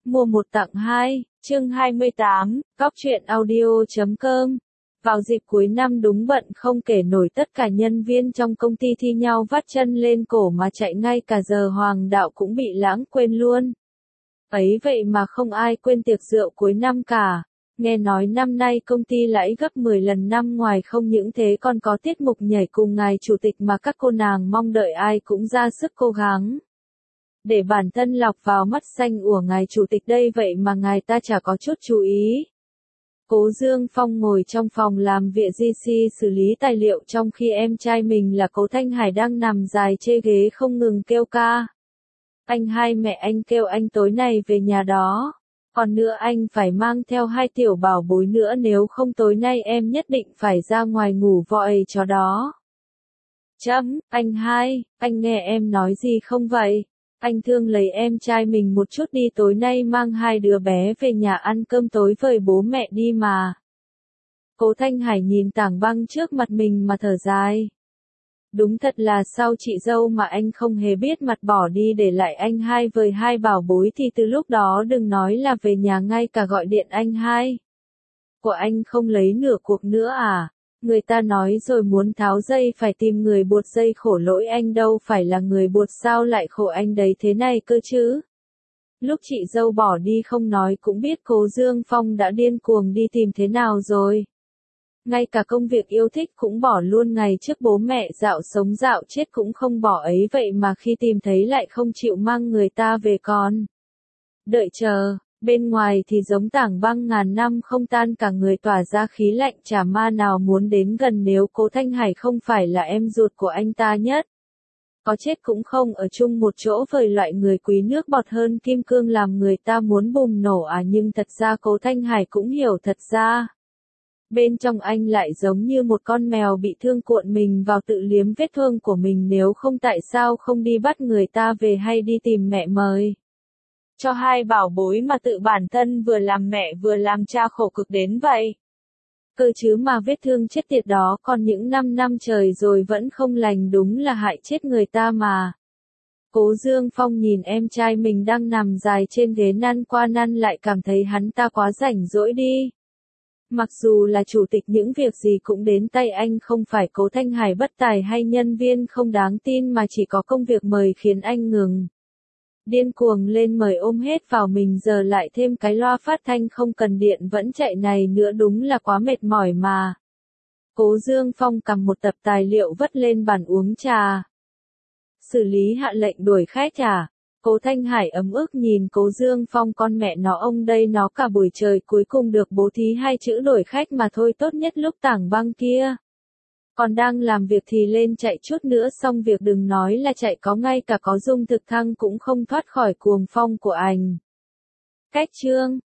Mua một tặng hai, chương 28, Cóc truyện audio.com. Vào dịp cuối năm đúng bận không kể nổi, tất cả nhân viên trong công ty thi nhau vắt chân lên cổ mà chạy, ngay cả giờ hoàng đạo cũng bị lãng quên luôn. Ấy vậy mà không ai quên tiệc rượu cuối năm cả. Nghe nói năm nay công ty lãi gấp 10 lần năm ngoài, không những thế còn có tiết mục nhảy cùng ngài chủ tịch mà các cô nàng mong đợi, ai cũng ra sức cố gắng để bản thân lọc vào mắt xanh của ngài chủ tịch đây, vậy mà ngài ta chả có chút chú ý. Cố Dương Phong ngồi trong phòng làm việc GC xử lý tài liệu, trong khi em trai mình là Cố Thanh Hải đang nằm dài trên ghế không ngừng kêu ca. Anh hai, mẹ anh kêu anh tối nay về nhà đó. Còn nữa, anh phải mang theo hai tiểu bảo bối nữa, nếu không tối nay em nhất định phải ra ngoài ngủ vội chó đó. Anh hai, anh nghe em nói gì không vậy? Anh thương lấy em trai mình một chút đi, tối nay mang hai đứa bé về nhà ăn cơm tối với bố mẹ đi mà. Cố Thanh Hải nhìn tảng băng trước mặt mình mà thở dài. Đúng thật là sao chị dâu mà anh không hề biết mặt, bỏ đi để lại anh hai với hai bảo bối thì từ lúc đó đừng nói là về nhà, ngay cả gọi điện anh hai của anh không lấy nửa cuộc nữa à? Người ta nói rồi, muốn tháo dây phải tìm người buộc dây, khổ lỗi anh đâu phải là người buộc, sao lại khổ anh đấy thế này cơ chứ? Lúc chị dâu bỏ đi không nói cũng biết Cố Dương Phong đã điên cuồng đi tìm thế nào rồi. Ngay cả công việc yêu thích cũng bỏ luôn, ngày trước bố mẹ dạo sống dạo chết cũng không bỏ ấy, vậy mà khi tìm thấy lại không chịu mang người ta về còn đợi chờ. Bên ngoài thì giống tảng băng ngàn năm không tan, cả người tỏa ra khí lạnh, chả ma nào muốn đến gần nếu Cố Thanh Hải không phải là em ruột của anh ta nhất. Có chết cũng không ở chung một chỗ với loại người quý nước bọt hơn kim cương làm người ta muốn bùng nổ à. Nhưng thật ra Cố Thanh Hải cũng hiểu, thật ra bên trong anh lại giống như một con mèo bị thương, cuộn mình vào tự liếm vết thương của mình, nếu không tại sao không đi bắt người ta về hay đi tìm mẹ mời cho hai bảo bối, mà tự bản thân vừa làm mẹ vừa làm cha khổ cực đến vậy. Cơ chứ mà vết thương chết tiệt đó còn những 5 năm trời rồi vẫn không lành, đúng là hại chết người ta mà. Cố Dương Phong nhìn em trai mình đang nằm dài trên ghế năn qua năn lại, cảm thấy hắn ta quá rảnh rỗi đi. Mặc dù là chủ tịch, những việc gì cũng đến tay anh, không phải Cố Thanh Hải bất tài hay nhân viên không đáng tin, mà chỉ có công việc mời khiến anh ngừng điên cuồng lên, mời ôm hết vào mình, giờ lại thêm cái loa phát thanh không cần điện vẫn chạy này nữa, đúng là quá mệt mỏi mà. Cố Dương Phong cầm một tập tài liệu vất lên bàn uống trà. Xử lý hạ lệnh đuổi khách à? Cố Thanh Hải ấm ức nhìn Cố Dương Phong, con mẹ nó ông đây, nó cả buổi trời cuối cùng được bố thí hai chữ đuổi khách mà thôi, tốt nhất lúc tảng băng kia còn đang làm việc thì lên chạy chút nữa xong việc, đừng nói là chạy, có ngay cả có Dung Thực Thăng cũng không thoát khỏi cuồng phong của anh. Cách chương